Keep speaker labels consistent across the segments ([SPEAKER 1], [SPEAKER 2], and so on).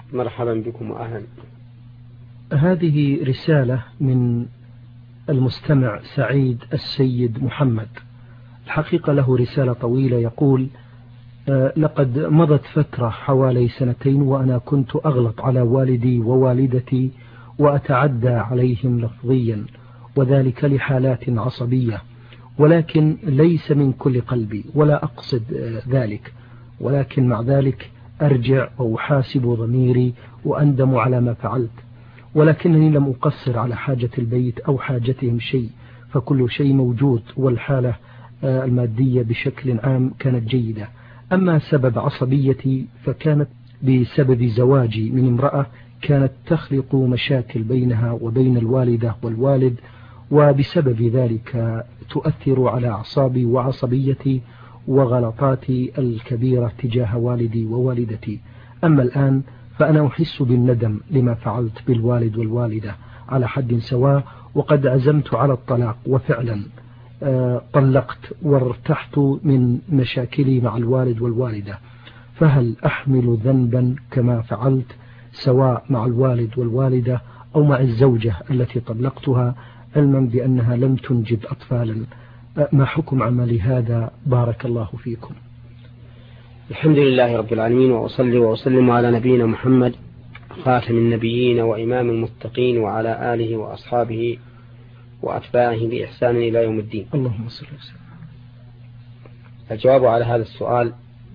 [SPEAKER 1] مرحبا بكم وأهلا.
[SPEAKER 2] هذه رسالة من المستمع سعيد السيد محمد. الحقيقة له رسالة طويلة، يقول: لقد مضت فترة حوالي 2 وأنا كنت أغلط على والدي ووالدتي وأتعدى عليهم لفظيا، وذلك لحالات عصبية، ولكن ليس من كل قلبي ولا أقصد ذلك، ولكن مع ذلك أرجع وأحاسب ضميري وأندم على ما فعلت، ولكنني لم أقصر على حاجة البيت أو حاجتهم شيء، فكل شيء موجود، والحالة المادية بشكل عام كانت جيدة. أما سبب عصبيتي فكانت بسبب زواجي من امرأة كانت تخلق مشاكل بينها وبين الوالدة والوالد، وبسبب ذلك تؤثر على أعصابي وعصبيتي وغلطاتي الكبيرة تجاه والدي ووالدتي. أما الآن فأنا أحس بالندم لما فعلت بالوالد والوالدة على حد سواء، وقد عزمت على الطلاق، وفعلا طلقت وارتحت من مشاكلي مع الوالد والوالدة. فهل أحمل ذنبا كما فعلت سواء مع الوالد والوالدة أو مع الزوجة التي طلقتها، علما بأنها لم تنجب أطفالا؟ ما حكم عملي هذا؟ بارك الله فيكم.
[SPEAKER 1] الحمد لله رب العالمين، وأصلي وأسلم على نبينا محمد خاتم النبيين وإمام المتقين، وعلى آله وأصحابه وأتباعه بإحسان إلى يوم الدين.
[SPEAKER 2] اللهم صل وسلم.
[SPEAKER 1] الجواب على هذا السؤال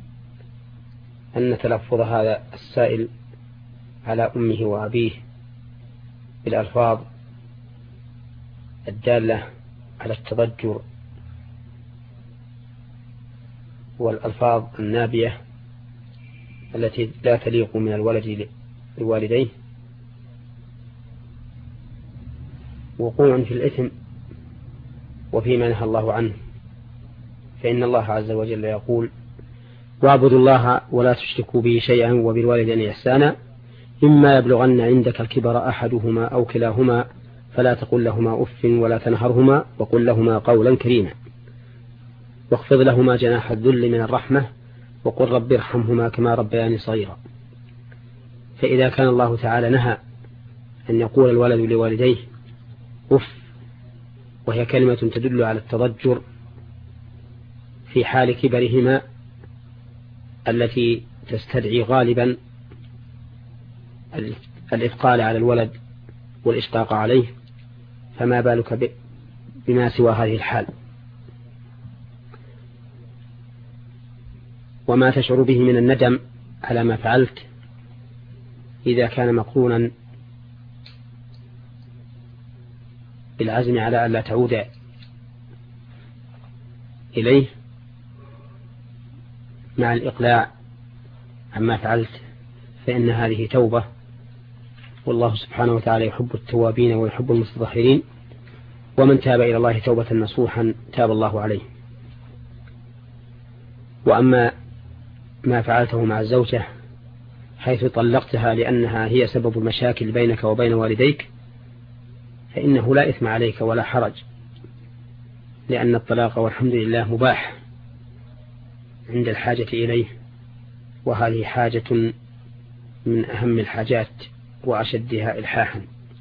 [SPEAKER 1] أن تلفظ هذا السائل على أمه وأبيه بالألفاظ الدالة على التضجر والألفاظ النابية التي لا تليق من الولد لوالديه وقوع في الإثم وفيما نهى الله عنه، فإن الله عز وجل يقول: واعبدوا الله ولا تشركوا به شيئا وبالوالدين إحسانا، إما يبلغن عندك الكبر أحدهما أو كلاهما فلا تقل لهما أف ولا تنهرهما وقل لهما قولا كريما، واخفض لهما جناح الذل من الرحمة وقل رب ارحمهما كما ربياني صغيرا. فإذا كان الله تعالى نهى أن يقول الولد لوالديه أف، وهي كلمة تدل على التضجر في حال كبرهما التي تستدعي غالبا الإثقال على الولد والإشفاق عليه، فما بالك بما سوى هذه الحال؟ وما تشعر به من الندم على ما فعلت إذا كان مقرونا بالعزم على أن لا تعود إليه مع الإقلاع عما فعلت، فإن هذه توبة، والله سبحانه وتعالى يحب التوابين ويحب المتطهرين، ومن تاب إلى الله توبة نصوحا تاب الله عليه. وأما ما فعلته مع الزوجة حيث طلقتها لأنها هي سبب المشاكل بينك وبين والديك، فإنه لا إثم عليك ولا حرج، لأن الطلاق والحمد لله مباح عند الحاجة إليه، وهذه حاجة من أهم الحاجات وأشدها إلحاحا،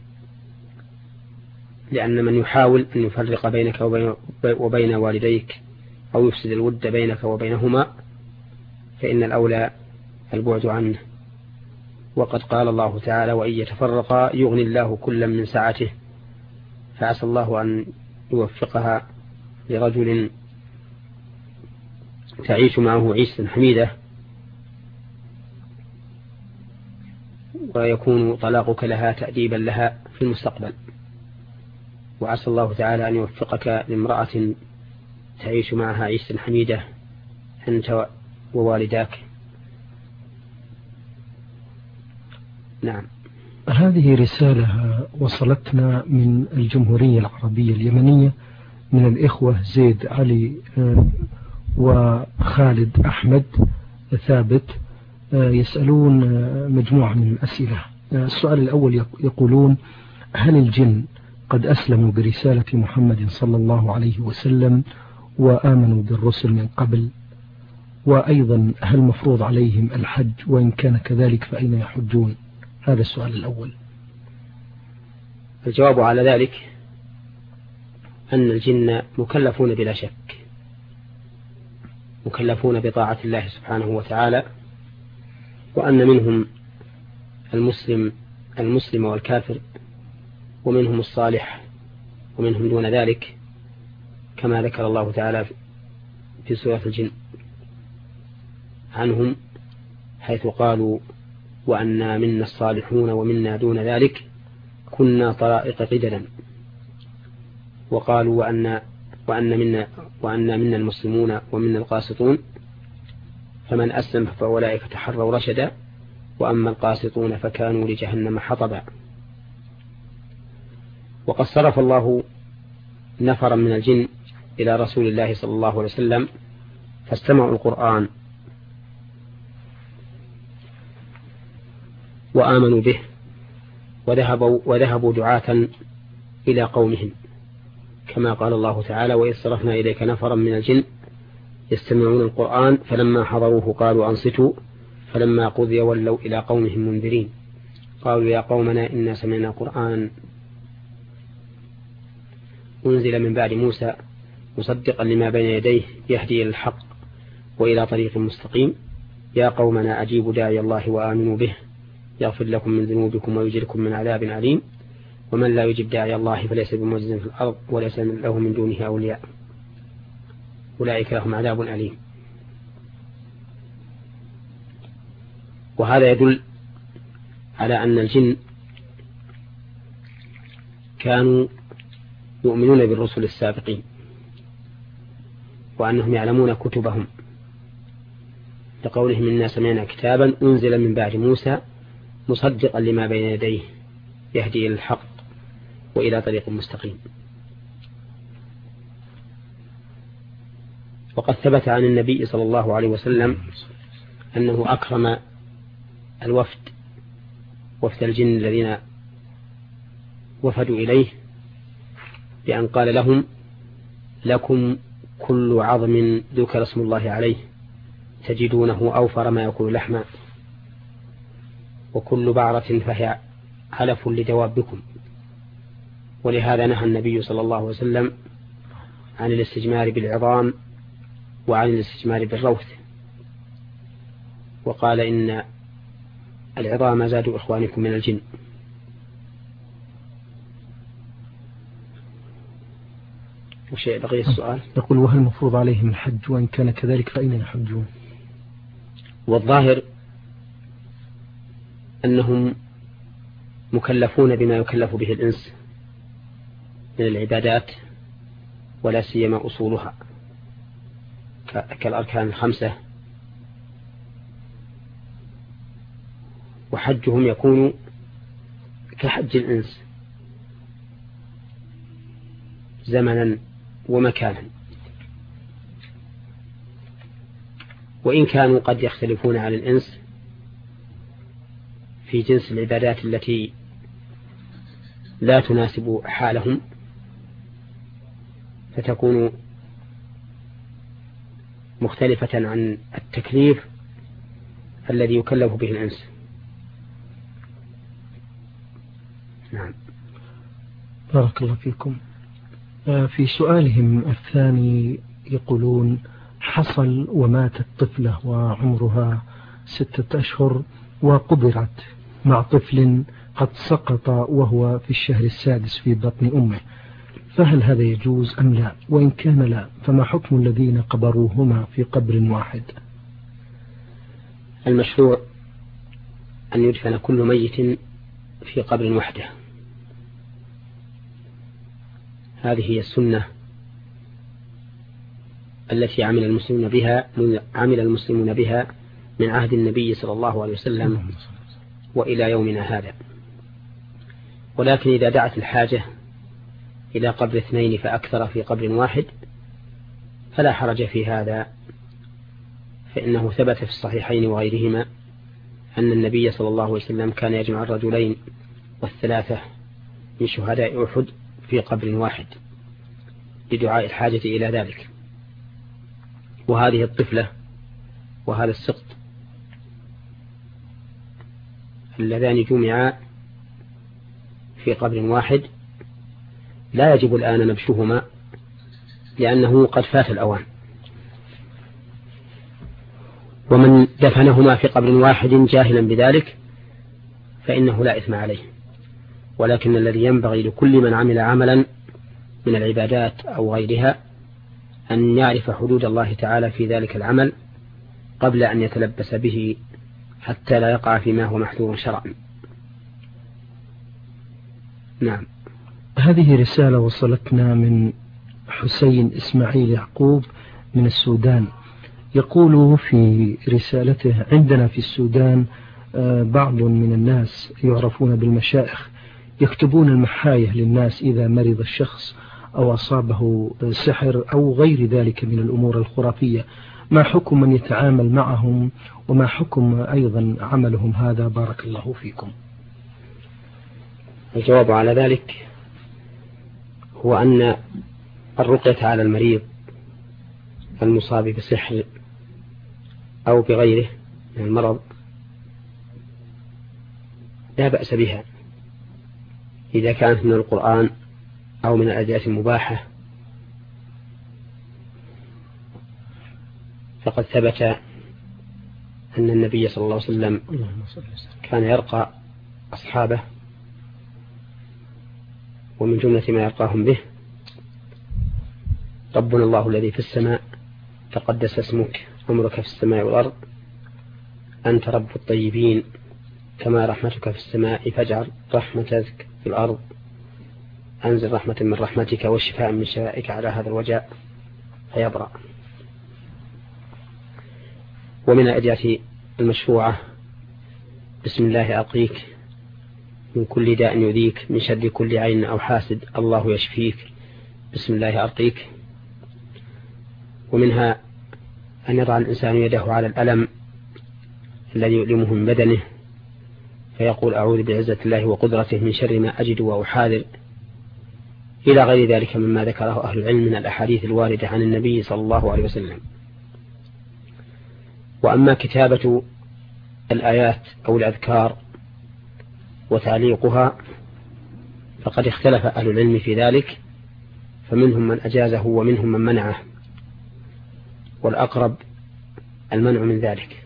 [SPEAKER 1] لأن من يحاول أن يفرق بينك وبين والديك أو يفسد الود بينك وبينهما فإن الأولى البعد عنه. وقد قال الله تعالى: وإن يتفرقا يغني الله كلا من سعته، فعسى الله أن يوفقها لرجل تعيش معه عيشة حميدة، ويكون طلاقك لها تأديبا لها في المستقبل. وعسى الله تعالى أن يوفقك لامرأة تعيش معها عيشة حميدة أنت ووالداك. نعم.
[SPEAKER 2] هذه رسالة وصلتنا من الجمهورية العربية اليمنية من الإخوة زيد علي وخالد أحمد ثابت، يسألون مجموعة من الأسئلة. السؤال الأول يقولون: هل الجن قد أسلموا برسالة محمد صلى الله عليه وسلم وآمنوا بالرسل من قبل؟ وأيضا هل مفروض عليهم الحج؟ وإن كان كذلك فأين يحجون؟ هذا السؤال الأول.
[SPEAKER 1] الجواب على ذلك أن الجن مكلفون بلا شك، مكلفون بطاعة الله سبحانه وتعالى، وأن منهم المسلم والكافر، ومنهم الصالح ومنهم دون ذلك، كما ذكر الله تعالى في سورة الجن عنهم حيث قالوا وأنا منا الصالحون ومنا دون ذلك كنا طرائق قددا، وقالوا وأن منا المسلمون ومنا القاسطون فمن أسلم فأولئك تحروا رشدا وأما القاسطون فكانوا لجهنم حطبا. وقد صرف الله نفرا من الجن إلى رسول الله صلى الله عليه وسلم فاستمعوا القرآن وآمنوا به وذهبوا دعاة إلى قومهم، كما قال الله تعالى وإذ صرفنا إليك نفرا من الجن يستمعون القرآن فلما حضروه قالوا أنصتوا فلما قضي ولوا إلى قومهم منذرين قالوا يا قومنا إنا سمعنا قرآنا أنزل من بعد موسى مصدقا لما بين يديه يهدي إلى الحق وإلى طريق مستقيم يا قومنا أجيبوا داعي الله وآمنوا به يغفر لكم من ذنوبكم ويجركم من عذاب عليم ومن لا يجب داعي الله فليس بمعجز في الأرض وليس له من دونه أولياء أولئك لهم عذاب أليم. وهذا يدل على أن الجن كانوا يؤمنون بالرسل السابقين وأنهم يعلمون كتبهم، لقولهم إنا سمعنا كتابا أنزل من بعد موسى مصدقا لما بين يديه يهدي إلى الحق وإلى طريق مستقيم. وقد ثبت عن النبي صلى الله عليه وسلم أنه أكرم وفد الجن الذين وفدوا إليه بأن قال لهم لكم كل عظم ذكر اسم الله عليه تجدونه أوفر ما يكون لحما وكل بعرة فهي علف لدوابكم. ولهذا نهى النبي صلى الله عليه وسلم عن الاستجمار بالعظام وعن الاستجمار بالروث، وقال إن العظام زاد إخوانكم من الجن. وشيء بقي السؤال
[SPEAKER 2] يقول وهل المفروض عليهم الحج وإن كان كذلك فأين يحجون؟
[SPEAKER 1] والظاهر أنهم مكلفون بما يكلف به الإنس من العبادات ولا سيما أصولها كالأركان الخمسة، وحجهم يكون كحج الإنس زمنا ومكانا، وإن كانوا قد يختلفون عن الإنس في جنس العبادات التي لا تناسب حالهم فتكون مختلفة عن التكليف الذي يكلف به الإنس. نعم.
[SPEAKER 2] بارك الله فيكم. في سؤالهم الثاني يقولون حصل وماتت طفلة وعمرها 6 أشهر وقبرت مع طفل قد سقط وهو في الشهر السادس في بطن أمه، فهل هذا يجوز أم لا؟ وإن كان لا فما حكم الذين قبروهما في قبر واحد؟
[SPEAKER 1] المشروع أن يدفن كل ميت في قبر وحده، هذه هي السنة التي عمل المسلمون بها من عهد النبي صلى الله عليه وسلم وإلى يومنا هذا. ولكن إذا دعت الحاجة إلى قبر 2 فأكثر في قبر واحد فلا حرج في هذا، فإنه ثبت في الصحيحين وغيرهما أن النبي صلى الله عليه وسلم كان يجمع 2 و3 من شهداء أحد في قبر واحد لدعاء الحاجة إلى ذلك. وهذه الطفلة وهذا السقط اللذان جمعا في قبر واحد لا يجب الآن نبشهما لأنه قد فات الأوان. ومن دفنهما في قبر واحد جاهلا بذلك فإنه لا إثم عليه، ولكن الذي ينبغي لكل من عمل عملا من العبادات أو غيرها أن يعرف حدود الله تعالى في ذلك العمل قبل أن يتلبس به حتى لا يقع فيما هو محذور شرعا. نعم.
[SPEAKER 2] هذه رسالة وصلتنا من حسين إسماعيل يعقوب من السودان، يقول في رسالته: عندنا في السودان بعض من الناس يعرفون بالمشائخ يكتبون المحاية للناس إذا مرض الشخص أو أصابه سحر أو غير ذلك من الأمور الخرافية، ما حكم من يتعامل معهم وما حكم أيضا عملهم هذا؟ بارك الله فيكم.
[SPEAKER 1] الجواب على ذلك هو أن الرقية على المريض المصاب بسحر أو بغيره من المرض لا بأس بها إذا كانت من القرآن أو من الأدعية المباحة، فقد ثبت أن النبي صلى الله عليه وسلم كان يرقى أصحابه، ومن جملة ما يرقاهم به: ربنا الله الذي في السماء تقدس اسمك، أمرك في السماء والأرض، أنت رب الطيبين، كما رحمتك في السماء فاجعل رحمتك في الأرض، أنزل رحمة من رحمتك والشفاء من شفائك على هذا الوجاء فيبرأ. ومن الأدعية المشروعة: بسم الله أرقيك من كل داء يؤذيك، من شر كل عين أو حاسد، الله يشفيك، بسم الله أرقيك. ومنها أن يضع الإنسان يده على الألم الذي يؤلمه من بدنه فيقول: أعوذ بعزة الله وقدرته من شر ما أجد وأحاذر، إلى غير ذلك مما ذكره أهل العلم من الأحاديث الواردة عن النبي صلى الله عليه وسلم. وأما كتابة الآيات أو الأذكار وتعليقها فقد اختلف أهل العلم في ذلك، فمنهم من أجازه ومنهم من منعه، والأقرب المنع من ذلك،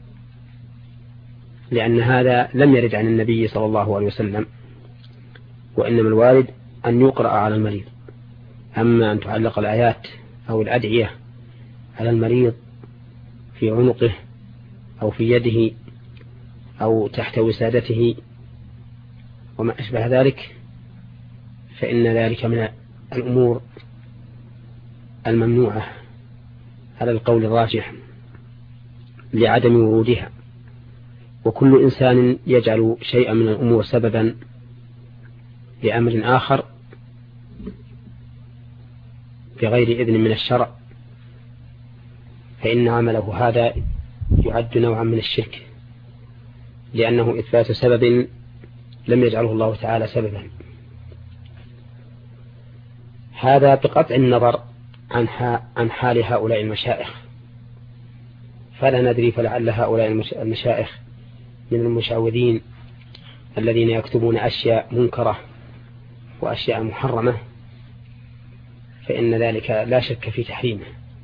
[SPEAKER 1] لأن هذا لم يرد عن النبي صلى الله عليه وسلم، وإنما الوارد أن يقرأ على المريض. أما أن تعلق الآيات أو الأدعية على المريض في عنقه أو في يده أو تحت وسادته وما أشبه ذلك، فإن ذلك من الأمور الممنوعة على القول الراجح لعدم ورودها. وكل إنسان يجعل شيئا من الأمور سببا لأمر آخر بغير إذن من الشرع، فإن عمله هذا يعد نوعا من الشرك، لأنه إثبات سبب لم يجعله الله تعالى سببا. هذا بقطع النظر عن حال هؤلاء المشائخ، فلا ندري، فلعل هؤلاء المشائخ من المشعوذين الذين يكتبون أشياء منكرة وأشياء محرمة، فإن ذلك لا شك في تحريمه.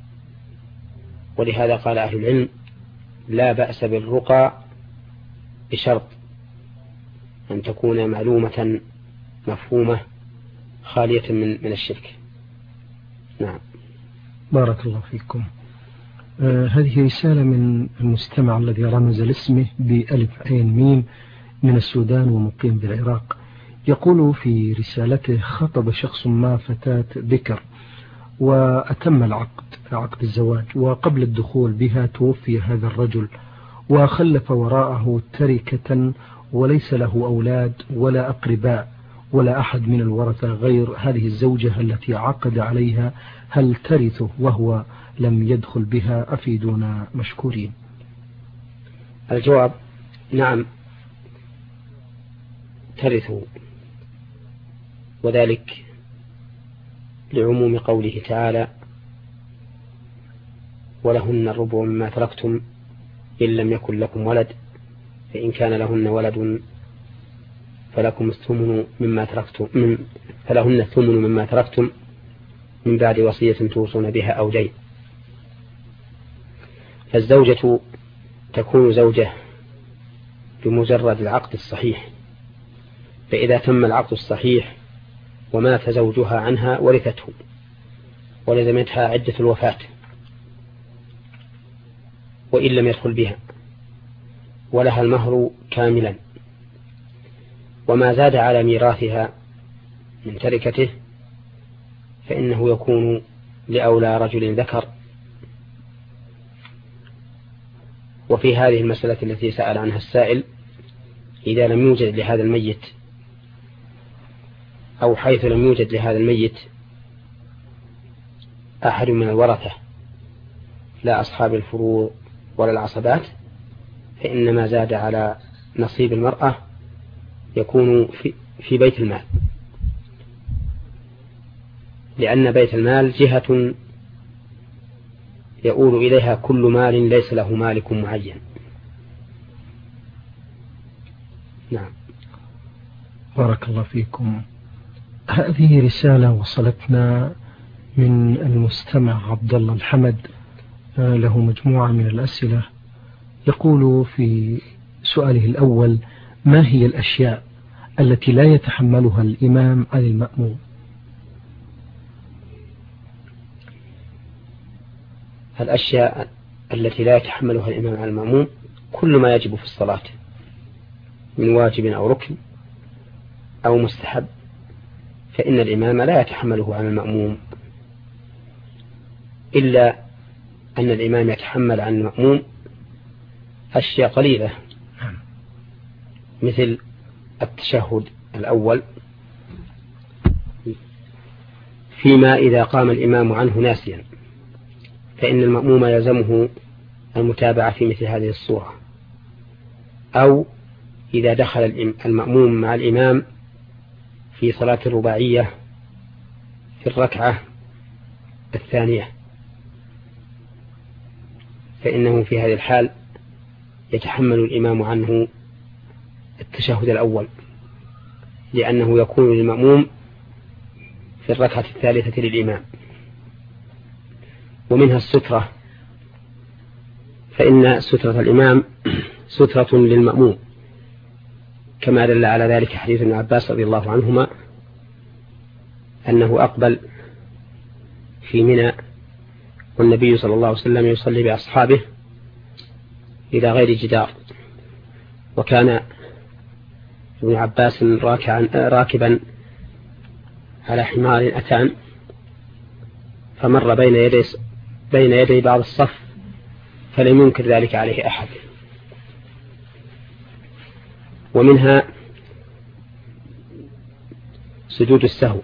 [SPEAKER 1] ولهذا قال أهل العلم: لا بأس بالرقى بشرط أن تكون معلومة مفهومة خالية من الشرك. نعم.
[SPEAKER 2] بارك الله فيكم. هذه رسالة من المستمع الذي رمز لاسمه بألف عين ميم من السودان ومقيم بالعراق، يقول في رسالته: خطب شخص ما فتاة بكر وأتم عقد الزواج، وقبل الدخول بها توفي هذا الرجل وخلف وراءه تركة وليس له أولاد ولا أقرباء ولا أحد من الورثة غير هذه الزوجة التي عقد عليها، هل ترثه وهو لم يدخل بها؟ أفيدونا مشكورين.
[SPEAKER 1] الجواب: نعم ترثه، وذلك لعموم قوله تعالى: ولهن الربع مما تركتم إن لم يكن لكم ولد فإن كان لهن ولد فلكم الثمن مما تركتم فلهن الثمن مما تركتم من بعد وصية توصون بها أو دين. فالزوجة تكون زوجة بمجرد العقد الصحيح، فإذا تم العقد الصحيح ومات زوجها عنها ورثته ولزمتها عدة الوفاة وإن لم يدخل بها، ولها المهر كاملا، وما زاد على ميراثها من تركته فإنه يكون لأولى رجل ذكر. وفي هذه المسألة التي سأل عنها السائل، إذا لم يوجد لهذا الميت أو حيث لم يوجد لهذا الميت أحد من الورثة لا أصحاب الفروض ولا العصبات، فإن ما زاد على نصيب المرأة يكون في بيت المال، لأن بيت المال جهة يؤول إليها كل مال ليس له مالك معين. نعم.
[SPEAKER 2] بارك الله فيكم. هذه رسالة وصلتنا من المستمع عبد الله الحمد، له مجموعة من الأسئلة. يقول في سؤاله الأول: ما هي الأشياء التي لا يتحملها الإمام عن المأموم؟
[SPEAKER 1] الأشياء التي لا يتحملها الإمام عن المأموم كل ما يجب في الصلاة من واجب أو ركن أو مستحب، فإن الإمام لا يتحمله عن المأموم، إلا أن الإمام يتحمل عن المأموم أشياء قليلة، مثل التشهد الأول فيما إذا قام الإمام عنه ناسيا، فإن المأموم يلزمه المتابعة في مثل هذه الصورة، أو إذا دخل المأموم مع الإمام في صلاة الرباعية في الركعة الثانية، فإنه في هذه الحال يتحمل الإمام عنه التشهد الأول، لأنه يكون للمأموم في الركعة الثالثة للإمام. ومنها السترة، فإن سترة الإمام سترة للمأموم، كما دل على ذلك حديث ابن عباس رضي الله عنهما أنه أقبل في منى والنبي صلى الله عليه وسلم يصلي بأصحابه إلى غير جدار، وكان ابن عباس راكبا على حمار أتان، فمر بين يدي بعض الصف فلم ينكر ذلك عليه أحد. ومنها سجود السهو،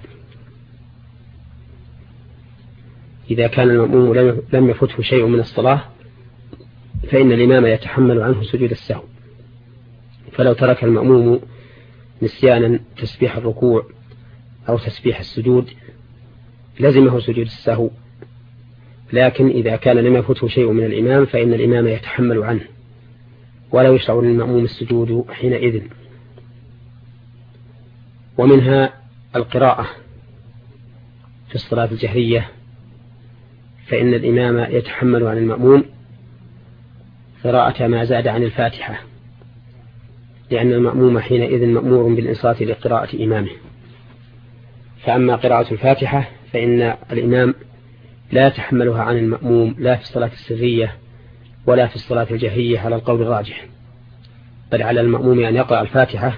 [SPEAKER 1] إذا كان المأموم لم يفته شيء من الصلاة فإن الإمام يتحمل عنه سجود السهو، فلو ترك المأموم نسيانا تسبيح الركوع أو تسبيح السجود لزمه سجود السهو، لكن إذا كان لم يفته شيء من الإمام فإن الإمام يتحمل عنه ولا يشرع للمأموم السجود حينئذ. ومنها القراءة في الصلاة الجهرية، فإن الإمام يتحمل عن المأموم قراءة ما زاد عن الفاتحة، لأن المأموم حينئذ مأمور بالإنصات لقراءة إمامه. فأما قراءة الفاتحة فإن الإمام لا يتحملها عن المأموم لا في الصلاة السرية ولا في الصلاة الجهرية على القول الراجح، بل على المأموم أن يقرأ الفاتحة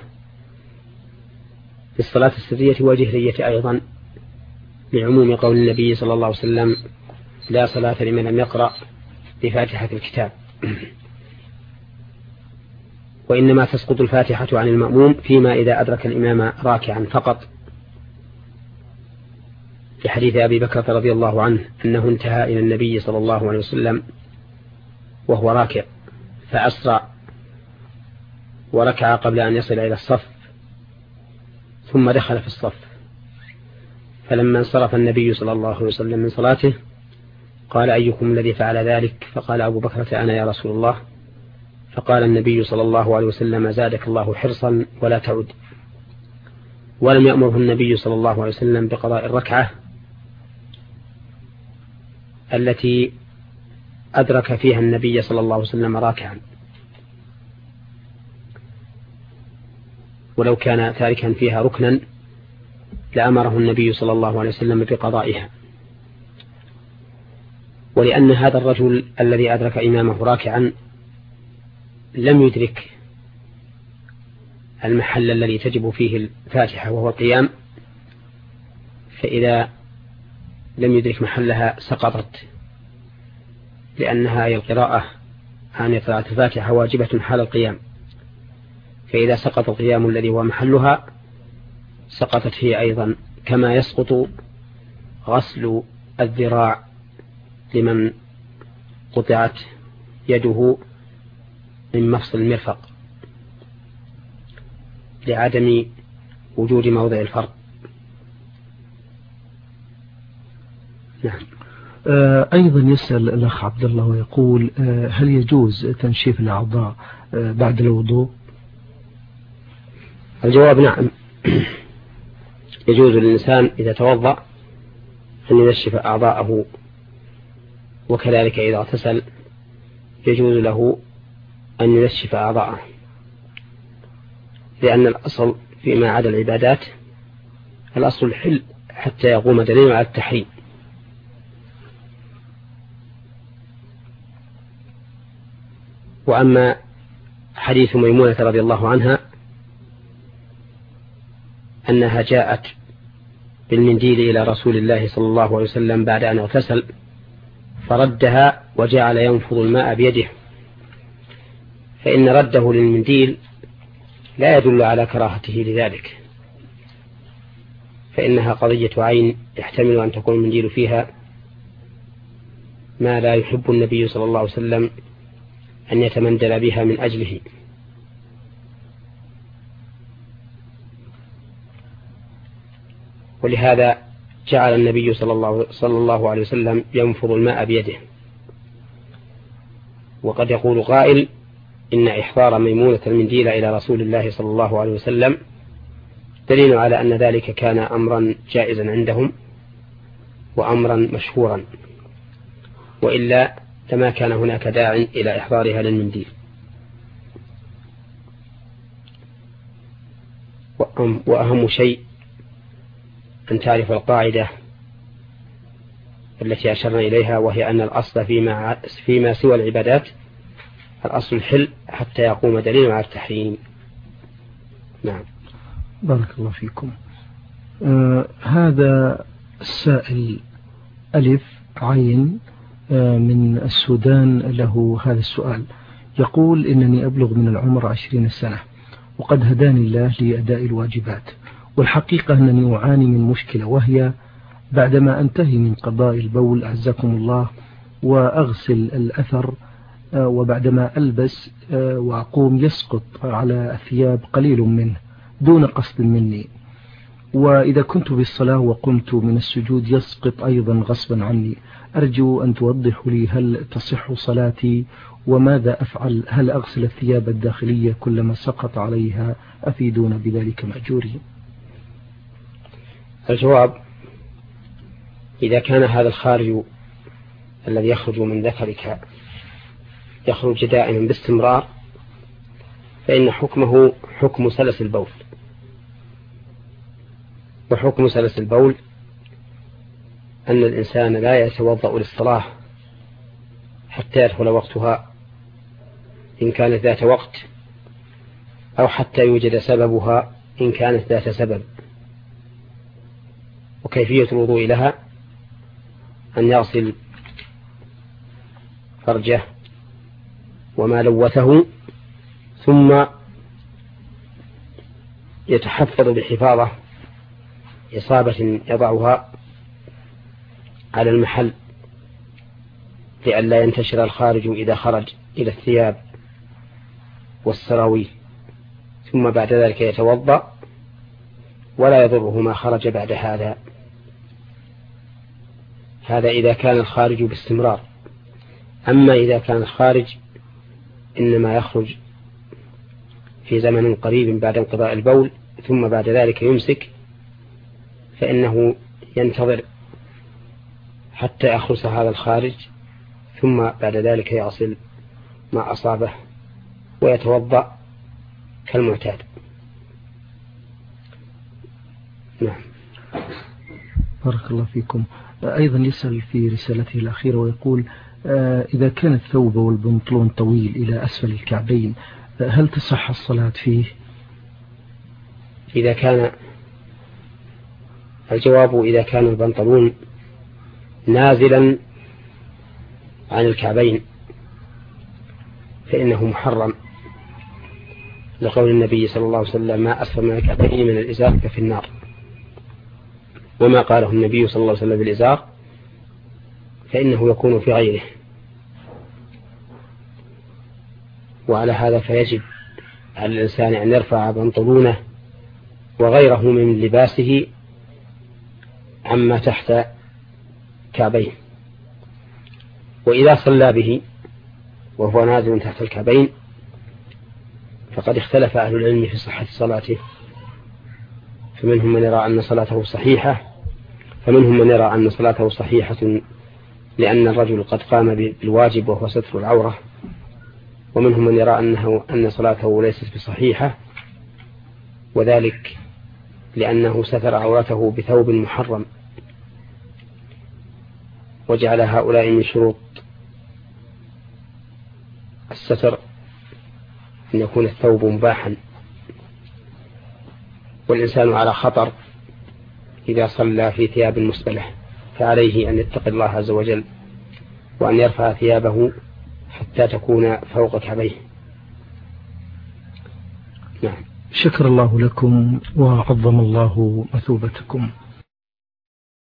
[SPEAKER 1] في الصلاة السرية والجهرية أيضا، لعموم قول النبي صلى الله عليه وسلم: لا صلاة لمن لم يقرأ بفاتحة الكتاب. وإنما تسقط الفاتحة عن المأموم فيما إذا أدرك الإمام راكعا فقط، في حديث أبي بكر رضي الله عنه أنه انتهى إلى النبي صلى الله عليه وسلم وهو راكع فأسرع وركع قبل أن يصل إلى الصف ثم دخل في الصف، فلما انصرف النبي صلى الله عليه وسلم من صلاته قال: أيكم الذي فعل ذلك؟ فقال أبو بكر: أنا يا رسول الله. فقال النبي صلى الله عليه وسلم زادك الله حرصا ولا تعد. ولم يأمره النبي صلى الله عليه وسلم بقضاء الركعة التي أدرك فيها النبي صلى الله عليه وسلم راكعا، ولو كان تاركا فيها ركنا لأمره النبي صلى الله عليه وسلم بقضائها. ولأن هذا الرجل الذي أدرك إمامه راكعا لم يدرك المحل الذي تجب فيه الفاتحة وهو القيام، فإذا لم يدرك محلها سقطت، لأنها هي القراءة عن قراءة الفاتحة واجبة حال القيام، فإذا سقط القيام الذي هو محلها سقطت هي أيضا، كما يسقط غسل الذراع لمن قطعت يده من مفصل المرفق لعدم وجود موضع الفرق. نعم.
[SPEAKER 2] أيضا يسأل الأخ عبد الله ويقول هل يجوز تنشيف الأعضاء بعد الوضوء؟
[SPEAKER 1] الجواب نعم، يجوز للإنسان إذا توضأ أن ينشف أعضاءه، وكذلك إذا اغتسل يجوز له أن ينشف أعضاءه، لأن الأصل فيما عدا العبادات الأصل الحل حتى يقوم دليل على التحريم. وأما حديث ميمونة رضي الله عنها أنها جاءت بالمنديل إلى رسول الله صلى الله عليه وسلم بعد أن اغتسل فردها وجعل ينفض الماء بيده، فإن رده للمنديل لا يدل على كراهته لذلك، فإنها قضية عين يحتمل أن تكون المنديل فيها ما لا يحب النبي صلى الله عليه وسلم أن يتمندل بها من أجله. ولهذا جعل النبي صلى الله عليه وسلم ينفض الماء بيده. وقد يقول قائل إن إحضار ميمونة المنديل إلى رسول الله صلى الله عليه وسلم دليل على أن ذلك كان أمرا جائزا عندهم وأمرا مشهورا، وإلا لما كان هناك داع إلى إحضارها للمنديل. وأهم شيء أن تعرف القاعدة التي أشرنا إليها، وهي أن الأصل فيما سوى العبادات الأصل الحل حتى يقوم دليل على التحريم. نعم.
[SPEAKER 2] بارك الله فيكم. هذا السائل ألف عين من السودان له هذا السؤال، يقول إنني أبلغ من العمر 20 سنة وقد هداني الله لأداء الواجبات، والحقيقة أنني أعاني من مشكلة، وهي بعدما أنتهي من قضاء البول أعزكم الله وأغسل الأثر وبعدما ألبس وأقوم يسقط على الثياب قليل منه دون قصد مني، وإذا كنت بالصلاة وقمت من السجود يسقط أيضا غصبا عني. أرجو أن توضحوا لي هل تصح صلاتي وماذا أفعل؟ هل أغسل الثياب الداخلية كلما سقط عليها؟ أفيدون بذلك مأجورين.
[SPEAKER 1] الجواب: إذا كان هذا الخارج الذي يخرج من ذكرك يخرج دائما باستمرار فإن حكمه حكم سلس البول، وحكم سلس البول أن الإنسان لا يتوضأ للصلاة حتى يدخل وقتها إن كانت ذات وقت، أو حتى يوجد سببها إن كانت ذات سبب. وكيفية الوضوء لها أن يغسل فرجه وما لوثه، ثم يتحفظ بحفاظة إصابة يضعها على المحل لئلا ينتشر الخارج إذا خرج إلى الثياب والسراويل، ثم بعد ذلك يتوضأ ولا يضره ما خرج بعد هذا. هذا إذا كان الخارج باستمرار. أما إذا كان الخارج إنما يخرج في زمن قريب بعد انقضاء البول ثم بعد ذلك يمسك، فإنه ينتظر حتى يخلص هذا الخارج ثم بعد ذلك يغسل ما أصابه ويتوضأ كالمعتاد. نعم.
[SPEAKER 2] بارك الله فيكم. أيضا يسأل في رسالته الأخيرة ويقول إذا كان الثوب والبنطلون طويل إلى أسفل الكعبين هل تصح الصلاة فيه؟
[SPEAKER 1] إذا كان الجواب إذا كان البنطلون نازلا عن الكعبين فإنه محرم، لقول النبي صلى الله عليه وسلم ما أسفل من الكعبين من الإزار ففي النار، وما قاله النبي صلى الله عليه وسلم بالإزار فإنه يكون في غيره. وعلى هذا فيجب على الإنسان أن يرفع بنطلونه وغيره من لباسه عما تحت كعبين. وإذا صلى به وهو نازل تحت الكعبين فقد اختلف أهل العلم في صحة صلاته، فمنهم من يرى أن صلاته صحيحة لأن الرجل قد قام بالواجب وهو ستر العورة، ومنهم من يرى أن صلاته ليست بصحيحة، وذلك لأنه ستر عورته بثوب محرم، وجعل هؤلاء من شروط الستر أن يكون الثوب مباحا، والإنسان على خطر إذا صلى في ثياب مسبلة، فعليه أن يتقي الله عز وجل وأن يرفع ثيابه حتى تكون فوق كعبيه. نعم.
[SPEAKER 2] شكر الله لكم وعظم الله مثوبتكم.